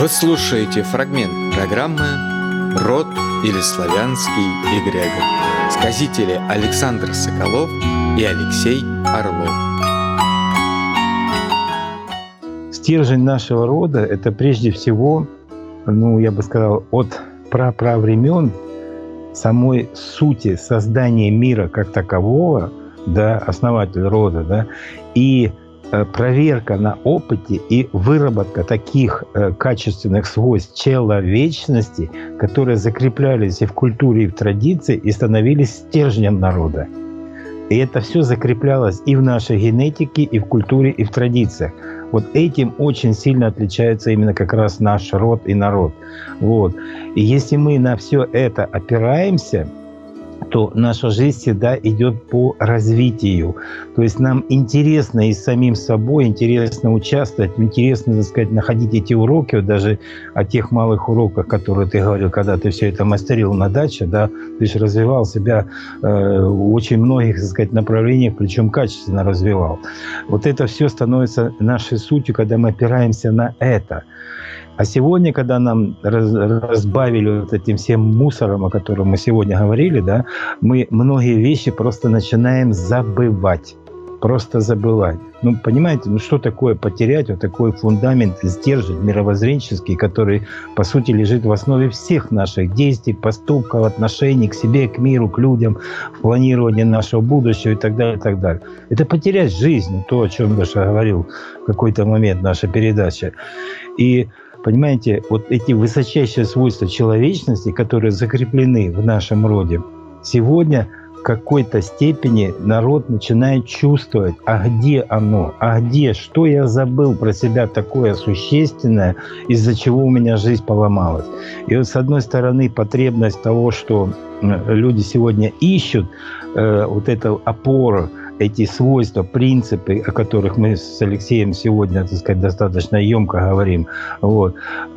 Вы слушаете фрагмент программы «Род или славянский эгрегор». Сказители Александр Соколов и Алексей Орлов. Стержень нашего рода – это прежде всего, я бы сказал, от праправремен самой сути создания мира как такового, да, основатель рода, да, и проверка на опыте и выработка таких качественных свойств человечности, которые закреплялись и в культуре, и в традиции, и становились стержнем народа. И это все закреплялось и в нашей генетике, и в культуре, и в традициях. Вот этим очень сильно отличается именно как раз наш род и народ. Вот. И если мы на все это опираемся, то наша жизнь всегда идет по развитию. То есть нам интересно и самим собой, интересно участвовать, интересно, так сказать, находить эти уроки, вот даже о тех малых уроках, которые ты говорил, когда ты все это мастерил на даче, да, ты же развивал себя в очень многих, так сказать, направлениях, причем качественно развивал. Вот это все становится нашей сутью, когда мы опираемся на это. А сегодня, когда нам разбавили вот этим всем мусором, о котором мы сегодня говорили, да, мы многие вещи просто начинаем забывать. Просто забывать. Понимаете, что такое потерять вот такой фундамент, стержень мировоззренческий, который, по сути, лежит в основе всех наших действий, поступков, отношений к себе, к миру, к людям, в планировании нашего будущего и так далее, и так далее. Это потерять жизнь, то, о чем Леша говорил в какой-то момент наша передача. И понимаете, вот эти высочайшие свойства человечности, которые закреплены в нашем роде, сегодня в какой-то степени народ начинает чувствовать, а где оно, а где, что я забыл про себя такое существенное, из-за чего у меня жизнь поломалась. И вот с одной стороны потребность того, что люди сегодня ищут, вот эту опору, эти свойства, принципы, о которых мы с Алексеем сегодня, так сказать, достаточно емко говорим. Вот.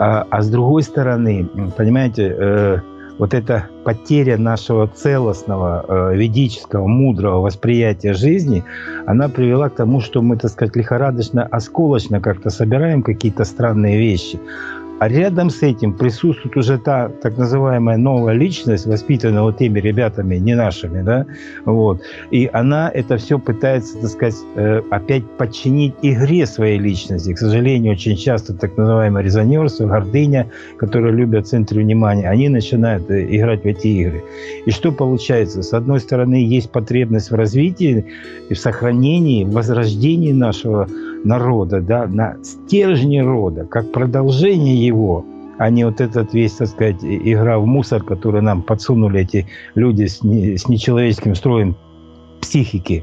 А с другой стороны, понимаете, вот эта потеря нашего целостного, ведического, мудрого восприятия жизни, она привела к тому, что мы, так сказать, лихорадочно, осколочно как-то собираем какие-то странные вещи. А рядом с этим присутствует уже та так называемая новая личность, воспитанная вот теми ребятами, не нашими, да, вот. И она это все пытается, так сказать, опять подчинить игре своей личности. К сожалению, очень часто так называемое резонерство, гордыня, которые любят в центре внимания, они начинают играть в эти игры. И что получается? С одной стороны, есть потребность в развитии, в сохранении, в возрождении нашего народа, да, на стержне рода, как продолжение его, а не вот этот весь, так сказать, игра в мусор, который нам подсунули эти люди с нечеловеческим строем психики.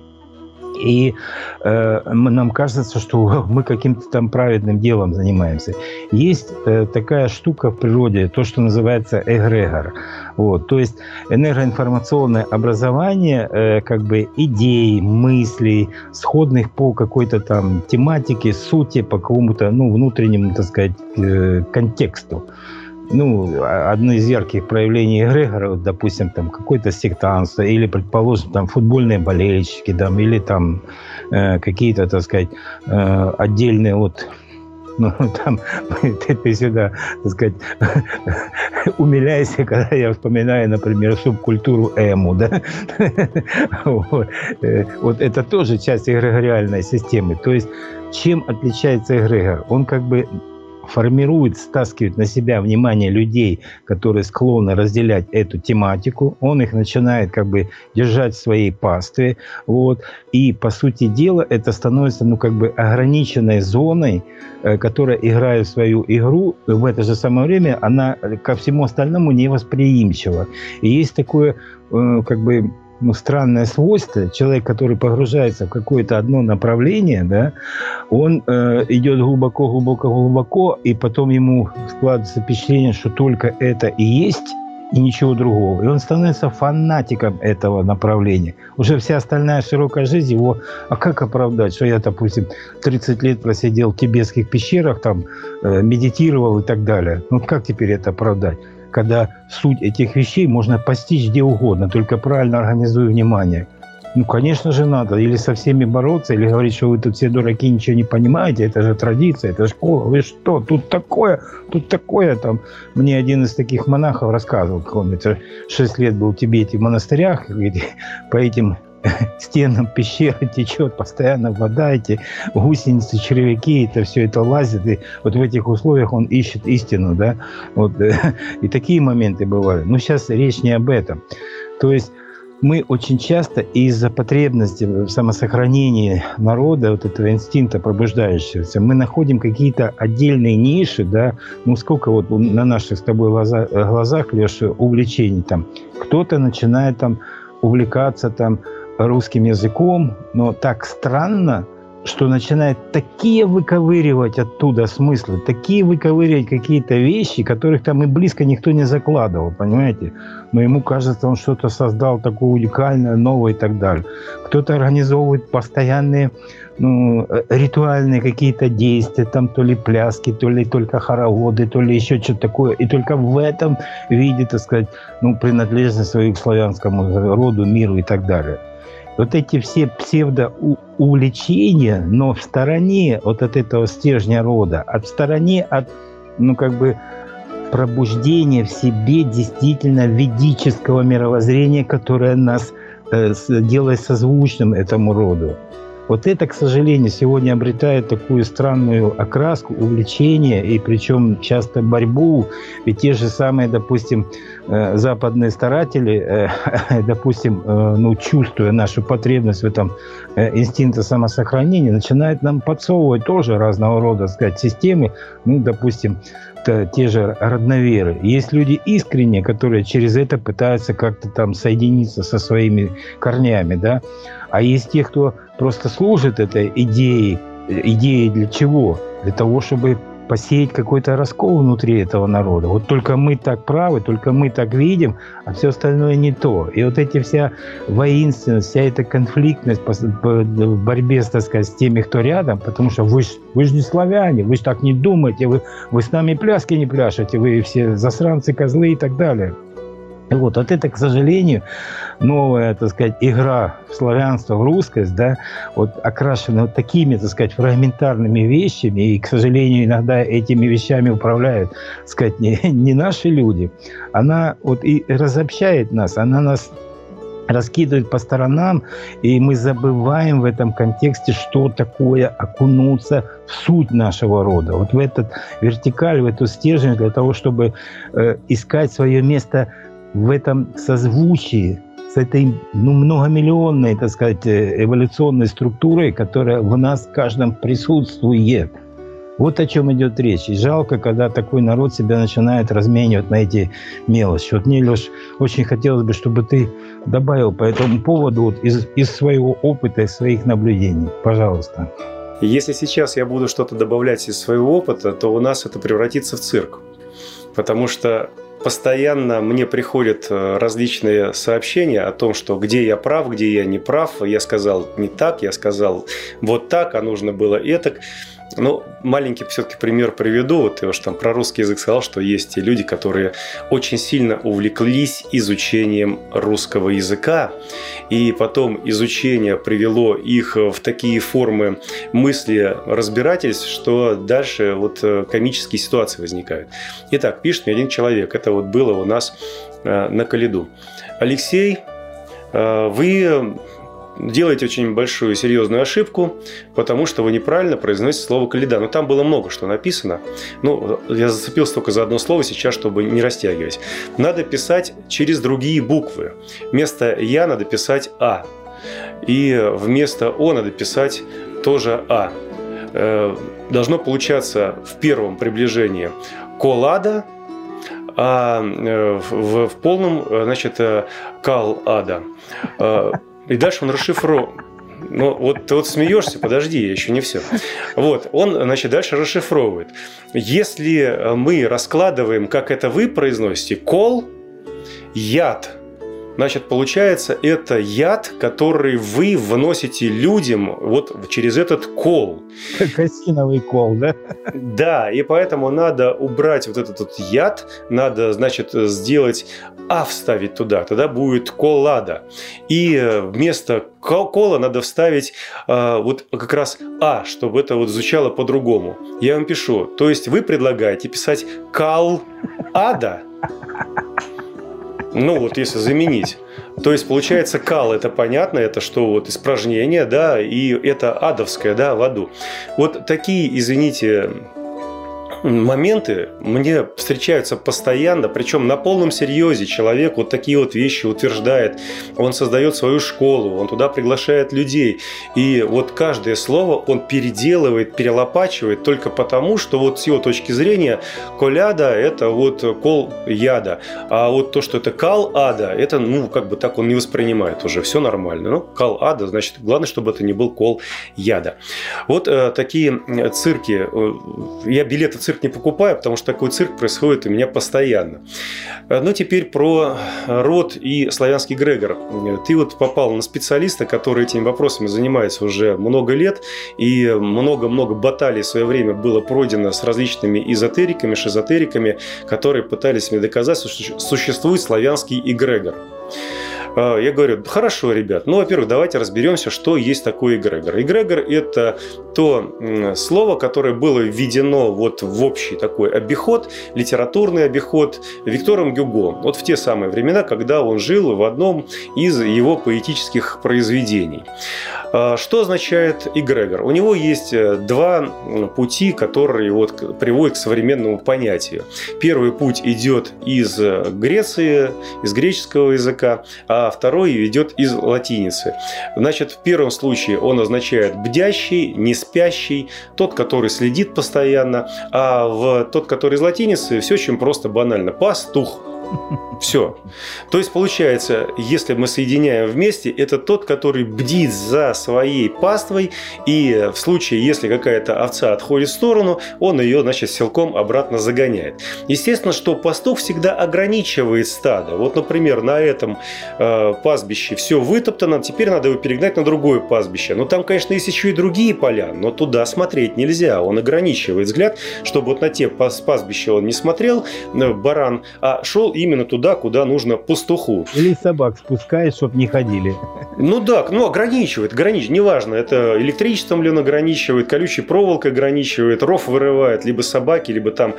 И нам кажется, что мы каким-то там праведным делом занимаемся. Есть такая штука в природе, то, что называется эгрегор. Вот. То есть энергоинформационное образование как бы идей, мыслей, сходных по какой-то там тематике, сути, по какому-то внутреннему, так сказать, контексту. Одно из ярких проявлений эгрегора, допустим, там какое-то сектантство, или, предположим, там футбольные болельщики, там, или там какие-то, так сказать, отдельные там ты всегда, так сказать, умиляйся, когда я вспоминаю, например, субкультуру эму, да? Вот это тоже часть эгрегориальной системы. То есть чем отличается эгрегор? Он как бы формирует, стаскивает на себя внимание людей, которые склонны разделять эту тематику. Он их начинает как бы держать в своей пастве. Вот. И, по сути дела, это становится как бы ограниченной зоной, которая играет свою игру. В это же самое время она ко всему остальному невосприимчива. И есть такое как бы странное свойство. Человек, который погружается в какое-то одно направление, да, он идет глубоко, и потом ему складывается впечатление, что только это и есть, и ничего другого. И он становится фанатиком этого направления. Уже вся остальная широкая жизнь его... А как оправдать, что я, допустим, 30 лет просидел в тибетских пещерах, там, медитировал и так далее? Как теперь это оправдать? Когда суть этих вещей можно постичь где угодно, только правильно организуя внимание. Ну, конечно же, надо. Или со всеми бороться, или говорить, что вы тут все дураки, ничего не понимаете, это же традиция, это школа. Вы что, тут такое. Там. Мне один из таких монахов рассказывал, как он 6 лет был в Тибете в монастырях, говорит, по этим стенам пещеры течет постоянно вода, эти гусеницы, червяки, это все это лазит. И вот в этих условиях он ищет истину, да. Вот, и такие моменты бывали. Но сейчас речь не об этом. То есть мы очень часто из-за потребности в самосохранении народа, вот этого инстинкта пробуждающегося, мы находим какие-то отдельные ниши, да, ну сколько вот на наших с тобой глазах, Леша, увлечений там. Кто-то начинает там увлекаться там русским языком, но так странно, что начинает такие выковыривать оттуда смыслы, такие выковыривать какие-то вещи, которых там и близко никто не закладывал, понимаете? Но ему кажется, он что-то создал такое уникальное, новое и так далее. Кто-то организовывает постоянные ритуальные какие-то действия, там то ли пляски, то ли только хороводы, то ли еще что-то такое. И только в этом виде, так сказать, принадлежность свою к славянскому роду, миру и так далее. Вот эти все псевдоувлечения, но в стороне от этого стержня рода, в стороне от, пробуждения в себе действительно ведического мировоззрения, которое нас делает созвучным этому роду. Вот это, к сожалению, сегодня обретает такую странную окраску, увлечение, и причем часто борьбу. Ведь те же самые, допустим, западные старатели, допустим, чувствуя нашу потребность в этом инстинкте самосохранения, начинают нам подсовывать тоже разного рода, так сказать, системы, допустим, те же родноверы. Есть люди искренние, которые через это пытаются как-то там соединиться со своими корнями, да. А есть те, кто просто служит этой идее. Идеей для чего? Для того, чтобы посеять какой-то раскол внутри этого народа. Вот только мы так правы, только мы так видим, а все остальное не то. И вот эти вся воинственность, вся эта конфликтность в борьбе, так сказать, с теми, кто рядом, потому что вы ж не славяне, вы ж так не думаете, вы с нами пляски не пляшете, вы все засранцы, козлы и так далее. Вот это, к сожалению, новая, так сказать, игра в славянство, в русскость, да, вот окрашена вот такими, так сказать, фрагментарными вещами, и, к сожалению, иногда этими вещами управляют, так сказать, не наши люди. Она вот и разобщает нас, она нас раскидывает по сторонам, и мы забываем в этом контексте, что такое окунуться в суть нашего рода. Вот в этот вертикаль, в эту стержень, для того, чтобы искать свое место в этом созвучии с этой многомиллионной, так сказать, эволюционной структурой, которая в нас в каждом присутствует. Вот о чем идет речь. И жалко, когда такой народ себя начинает разменивать на эти мелочи. Вот мне, Леш, очень хотелось бы, чтобы ты добавил по этому поводу вот из своего опыта, из своих наблюдений. Пожалуйста. Если сейчас я буду что-то добавлять из своего опыта, то у нас это превратится в цирк. Потому что постоянно мне приходят различные сообщения о том, что где я прав, где я не прав. Я сказал не так, я сказал вот так, а нужно было этак. Ну, маленький все-таки пример приведу. Вот я уж там про русский язык сказал, что есть те люди, которые очень сильно увлеклись изучением русского языка. И потом изучение привело их в такие формы мысли, разбирательств, что дальше вот комические ситуации возникают. Итак, пишет мне один человек. Это вот было у нас на Калиду. Алексей, вы делаете очень большую серьезную ошибку, потому что вы неправильно произносите слово «Калида». Но там было много что написано. Ну, я зацепился только за одно слово сейчас, чтобы не растягивать. Надо писать через другие буквы. Вместо «я» надо писать «а». И вместо «о» надо писать тоже «а». Должно получаться в первом приближении «колада», а в полном, значит, «кал-ада». И дальше он расшифровывает. Ну, вот ты вот смеешься, подожди, еще не все. Вот, он, значит, дальше расшифровывает. Если мы раскладываем, как это вы произносите, кол, яд, Значит, получается, это яд, который вы вносите людям вот через этот кол. Как осиновый кол, да? Да, и поэтому надо убрать вот этот вот яд, надо, значит, сделать вставить туда, тогда будет коллада. И вместо кола надо вставить вот как раз чтобы это вот звучало по-другому. Я вам пишу, то есть вы предлагаете писать кал-ада. Ну, вот если заменить. То есть, получается, кал – это понятно, это что вот испражнение, да, и это адовское, да, в аду. Вот такие, извините, моменты мне встречаются постоянно, причем на полном серьезе человек вот такие вот вещи утверждает, он создает свою школу, он туда приглашает людей, и вот каждое слово он переделывает, перелопачивает только потому, что вот с его точки зрения коляда – это вот кол яда, а вот то, что это кал ада, это, ну, как бы так он не воспринимает уже, все нормально. Ну, кал ада, значит, главное, чтобы это не был кол яда. Вот такие цирки, я билеты в цирк не покупаю, потому что такой цирк происходит у меня постоянно. Ну, теперь про род и славянский эгрегор. Ты вот попал на специалиста, который этими вопросами занимается уже много лет, и много-много баталий в свое время было пройдено с различными эзотериками, шизотериками, которые пытались мне доказать, что существует славянский эгрегор. Я говорю, хорошо, ребят, ну, во-первых, давайте разберемся, что есть такое эгрегор. Эгрегор – это то слово, которое было введено вот в общий такой обиход, литературный обиход Виктором Гюго. Вот в те самые времена, когда он жил в одном из его поэтических произведений. Что означает эгрегор? У него есть два пути, которые вот приводят к современному понятию. Первый путь идет из Греции, из греческого языка, а второй идет из латиницы. Значит, в первом случае он означает бдящий, не спящий, тот, который следит постоянно, а тот, который из латиницы, все очень просто, банально. Пастух. Все. То есть, получается, если мы соединяем вместе, это тот, который бдит за своей паствой, и в случае, если какая-то овца отходит в сторону, он ее, значит, силком обратно загоняет. Естественно, что пастух всегда ограничивает стадо. Вот, например, на этом пастбище все вытоптано, теперь надо его перегнать на другое пастбище. Но там, конечно, есть еще и другие поля, но туда смотреть нельзя. Он ограничивает взгляд, чтобы вот на те пастбища он не смотрел, баран, а шел именно туда, куда нужно пастуху. Или собак спускает, чтобы не ходили. Ну да, ну ограничивает, неважно, это электричеством ли он ограничивает, колючей проволокой ограничивает, ров вырывает, либо собаки, либо там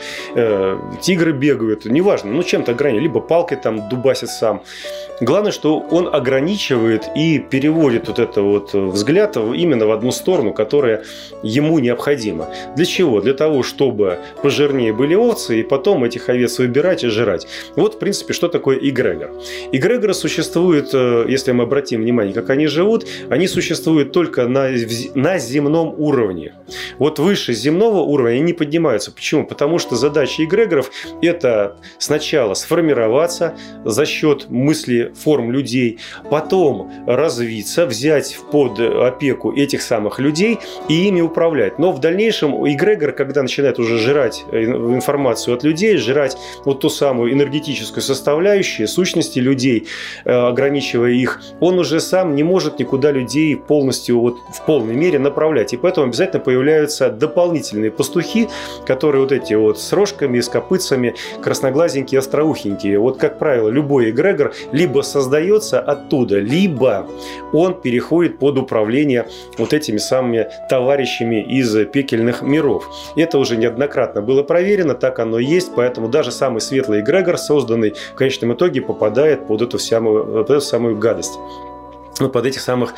тигры бегают, неважно, ну чем-то ограничивает, либо палкой там дубасит сам. Главное, что он ограничивает и переводит вот это вот взгляд именно в одну сторону, которая ему необходима. Для чего? Для того, чтобы пожирнее были овцы, и потом этих овец выбирать и жрать. Вот, в принципе, что такое эгрегор. Эгрегоры существуют, если мы обратим внимание, как они живут, они существуют только на земном уровне. Вот выше земного уровня они не поднимаются. Почему? Потому что задача эгрегоров – это сначала сформироваться за счет мысли, форм людей, потом развиться, взять под опеку этих самых людей и ими управлять. Но в дальнейшем эгрегор, когда начинает уже жрать информацию от людей, жрать вот ту самую энергетическую составляющую сущности людей, ограничивая их, он уже сам не может никуда людей полностью, вот, в полной мере направлять. И поэтому обязательно появляются дополнительные пастухи, которые вот эти вот с рожками, с копытцами, красноглазенькие, остроухенькие. Вот, как правило, любой эгрегор либо создается оттуда, либо он переходит под управление вот этими самыми товарищами из пекельных миров. Это уже неоднократно было проверено, так оно и есть, поэтому даже самый светлый эгрегор, созданный в конечном итоге, попадает под эту самую гадость. Под этих самых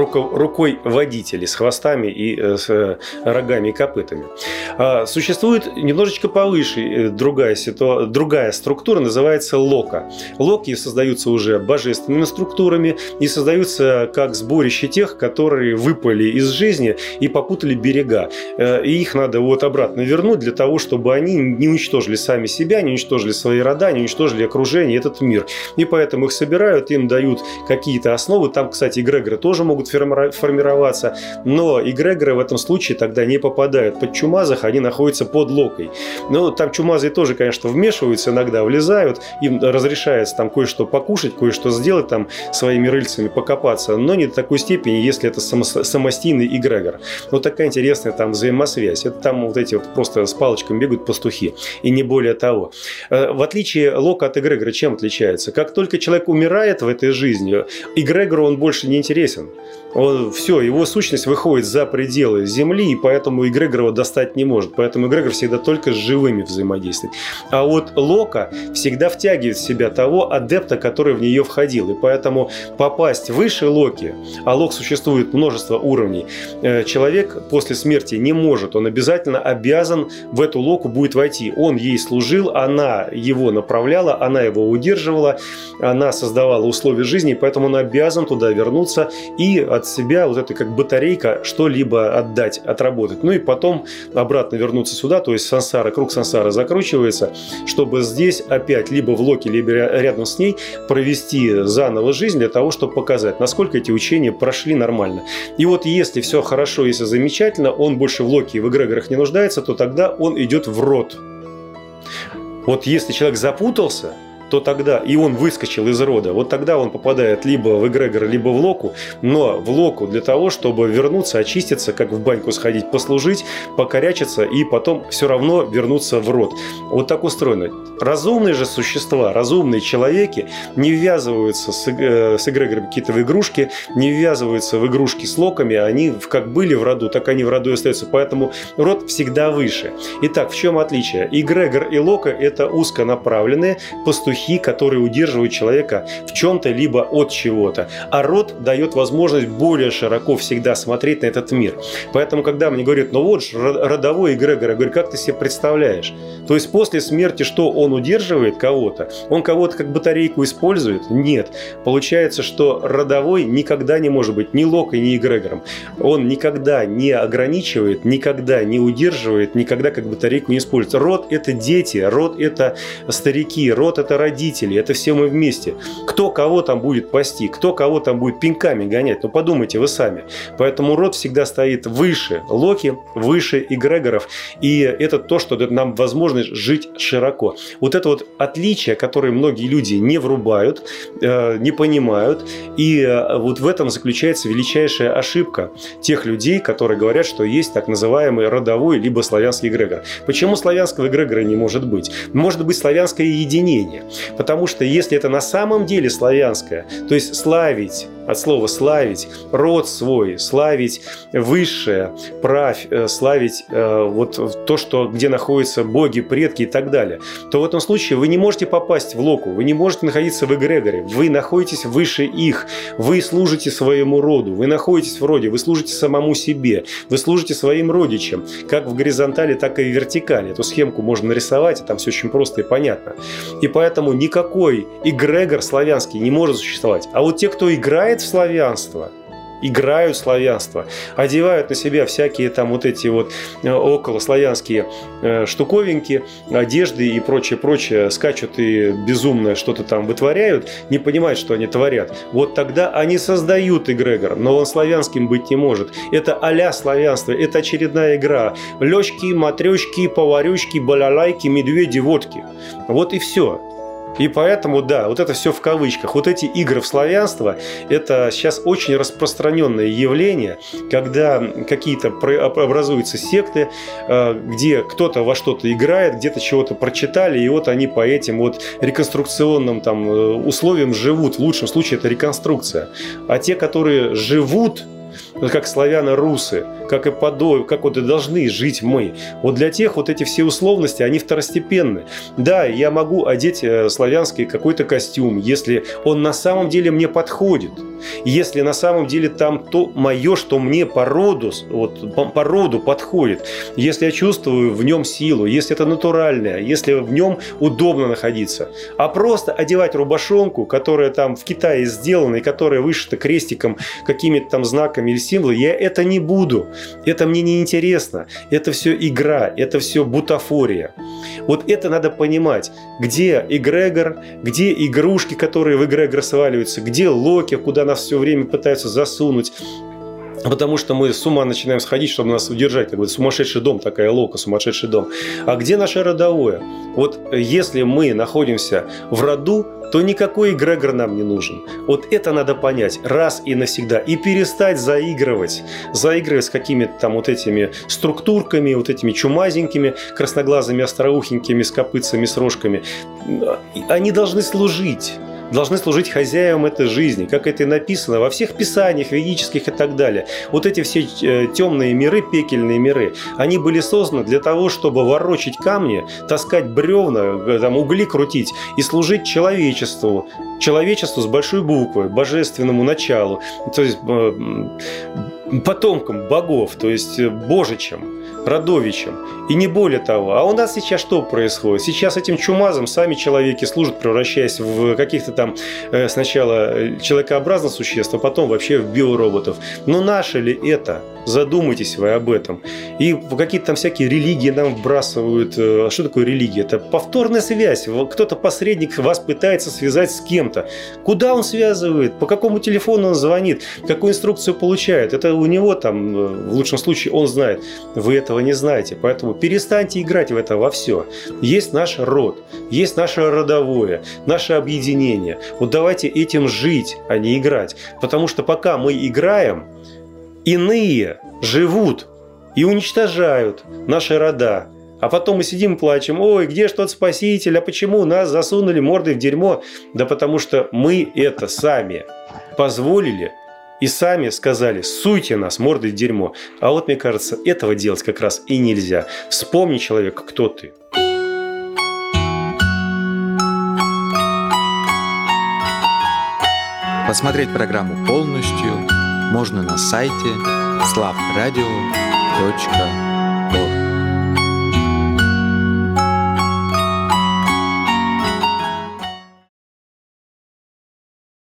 рукой водителей с хвостами и с рогами и копытами. Существует немножечко повыше другая структура, называется лока. Локи создаются уже божественными структурами и создаются как сборище тех, которые выпали из жизни и попутали берега. И их надо вот обратно вернуть для того, чтобы они не уничтожили сами себя, не уничтожили свои рода, не уничтожили окружение, этот мир. И поэтому их собирают, им дают какие-то основы. Там, кстати, эгрегоры тоже могут формироваться, но эгрегоры в этом случае тогда не попадают под чумазых, они находятся под локой. Но там чумазые тоже, конечно, вмешиваются иногда, влезают, им разрешается там кое-что покушать, кое-что сделать, там своими рыльцами покопаться, но не до такой степени, если это самостийный эгрегор. Вот такая интересная там взаимосвязь. Это там вот эти вот просто с палочками бегают пастухи, и не более того. В отличие лока от эгрегора, чем отличается? Как только человек умирает в этой жизни, эгрегору он больше не интересен. Все, его сущность выходит за пределы Земли, и поэтому эгрегор его достать не может. Поэтому эгрегор всегда только с живыми взаимодействует. А вот лока всегда втягивает в себя того адепта, который в нее входил. И поэтому попасть выше локи, а лок существует множество уровней, человек после смерти не может. Он обязательно обязан в эту локу будет войти. Он ей служил, она его направляла, она его удерживала, она создавала условия жизни, поэтому он обязан туда вернуться и от себя вот это как батарейка что-либо отдать, отработать. Ну и потом обратно вернуться сюда, то есть сансара, круг сансара закручивается, чтобы здесь опять либо в локе, либо рядом с ней провести заново жизнь для того, чтобы показать, насколько эти учения прошли нормально. И вот если все хорошо, если замечательно, он больше в локе и в эгрегорах не нуждается, то тогда он идет в род. Вот если человек запутался, то тогда, и он выскочил из рода, вот тогда он попадает либо в эгрегор, либо в локу, но в локу для того, чтобы вернуться, очиститься, как в баньку сходить, послужить, покорячиться и потом все равно вернуться в род. Вот так устроено. Разумные же существа, разумные человеки не ввязываются с эгрегорами какие-то в игрушки, не ввязываются в игрушки с локами, они как были в роду, так они в роду и остаются, поэтому род всегда выше. Итак, в чем отличие? Эгрегор и лока – это узконаправленные пастухи, которые удерживают человека в чем-то либо от чего-то. А род дает возможность более широко всегда смотреть на этот мир. Поэтому, когда мне говорят, ну вот же родовой эгрегор, я говорю, как ты себе представляешь? То есть после смерти что, он удерживает кого-то? Он кого-то как батарейку использует? Нет. Получается, что родовой никогда не может быть ни локой, ни эгрегором. Он никогда не ограничивает, никогда не удерживает, никогда как батарейку не использует. Род – это дети, род – это старики, род – это родители, это все мы вместе. Кто кого там будет пасти, кто кого там будет пинками гонять, ну подумайте вы сами. Поэтому род всегда стоит выше локи, выше эгрегоров, и это то, что дает нам возможность жить широко. Вот это вот отличие, которое многие люди не врубают, не понимают, и вот в этом заключается величайшая ошибка тех людей, которые говорят, что есть так называемый родовой либо славянский эгрегор. Почему славянского эгрегора не может быть? Может быть славянское единение. Потому что если это на самом деле славянское, то есть славить, от слова славить, род свой, славить высшее, правь, славить вот то, что, где находятся боги, предки и так далее, то в этом случае вы не можете попасть в локу, вы не можете находиться в эгрегоре, вы находитесь выше их, вы служите своему роду, вы находитесь в роде, вы служите самому себе, вы служите своим родичам, как в горизонтали, так и в вертикали. Эту схемку можно нарисовать, и там все очень просто и понятно. И поэтому никакой эгрегор славянский не может существовать. А вот те, кто играет в славянство, играют славянство, одевают на себя всякие там вот эти вот околославянские штуковинки, одежды и прочее, скачут и безумно что-то там вытворяют, не понимают, что они творят. Вот тогда они создают эгрегор, но он славянским быть не может. Это а-ля славянство, это очередная игра. Лёшки, матрёшки, поварюшки, балалайки, медведи, водки. Вот и все. И поэтому, да, вот это все в кавычках. Вот эти игры в славянство – это сейчас очень распространенное явление, когда какие-то образуются секты, где кто-то во что-то играет, где-то чего-то прочитали, и вот они по этим вот реконструкционным там условиям живут. В лучшем случае это реконструкция. А те, которые живут, как славяно-русы, как вот и должны жить мы. Вот для тех вот эти все условности, они второстепенны. Да, я могу одеть славянский какой-то костюм, если он на самом деле мне подходит. Если на самом деле там то мое, что мне по роду подходит. Если я чувствую в нем силу, если это натуральное, если в нем удобно находиться. А просто одевать рубашонку, которая там в Китае сделана и которая вышита крестиком, какими-то там знаками или символы, я это не буду. Это мне не интересно. Это все игра, это все бутафория. Вот это надо понимать. Где эгрегор, где игрушки, которые в эгрегор сваливаются, где Локи, куда нас все время пытаются засунуть. Потому что мы с ума начинаем сходить, чтобы нас удержать, как бы сумасшедший дом, такая Лока, сумасшедший дом. А где наше родовое? Вот если мы находимся в роду, то никакой эгрегор нам не нужен. Вот это надо понять раз и навсегда. И перестать заигрывать с какими-то там вот этими структурками, вот этими чумазенькими, красноглазыми, остроухенькими, с копытцами, с рожками. Они должны служить хозяевам этой жизни, как это и написано во всех писаниях ведических и так далее. Вот эти все темные миры, пекельные миры, они были созданы для того, чтобы ворочать камни, таскать бревна, там, угли крутить и служить человечеству с большой буквы, божественному началу, то есть потомкам богов, то есть божичам, родовичам. И не более того. А у нас сейчас что происходит? Сейчас этим чумазом сами человеки служат, превращаясь в каких-то там сначала человекообразных существ, а потом вообще в биороботов. Но наше ли это? Задумайтесь вы об этом. И какие-то там всякие религии нам вбрасывают. А что такое религия? Это повторная связь. Кто-то посредник вас пытается связать с кем-то. Куда он связывает? По какому телефону он звонит? Какую инструкцию получает? Это у него там, в лучшем случае, он знает. Вы этого не знаете. Поэтому перестаньте играть в это во все. Есть наш род, есть наше родовое, наше объединение. Вот давайте этим жить, а не играть. Потому что пока мы играем, иные живут и уничтожают наши рода. А потом мы сидим и плачем: ой, где ж тот спаситель, а почему нас засунули мордой в дерьмо? Да потому что мы это сами позволили и сами сказали: суйте нас мордой в дерьмо. А вот, мне кажется, этого делать как раз и нельзя. Вспомни, человек, кто ты. Посмотреть программу полностью можно на сайте slavradio.org.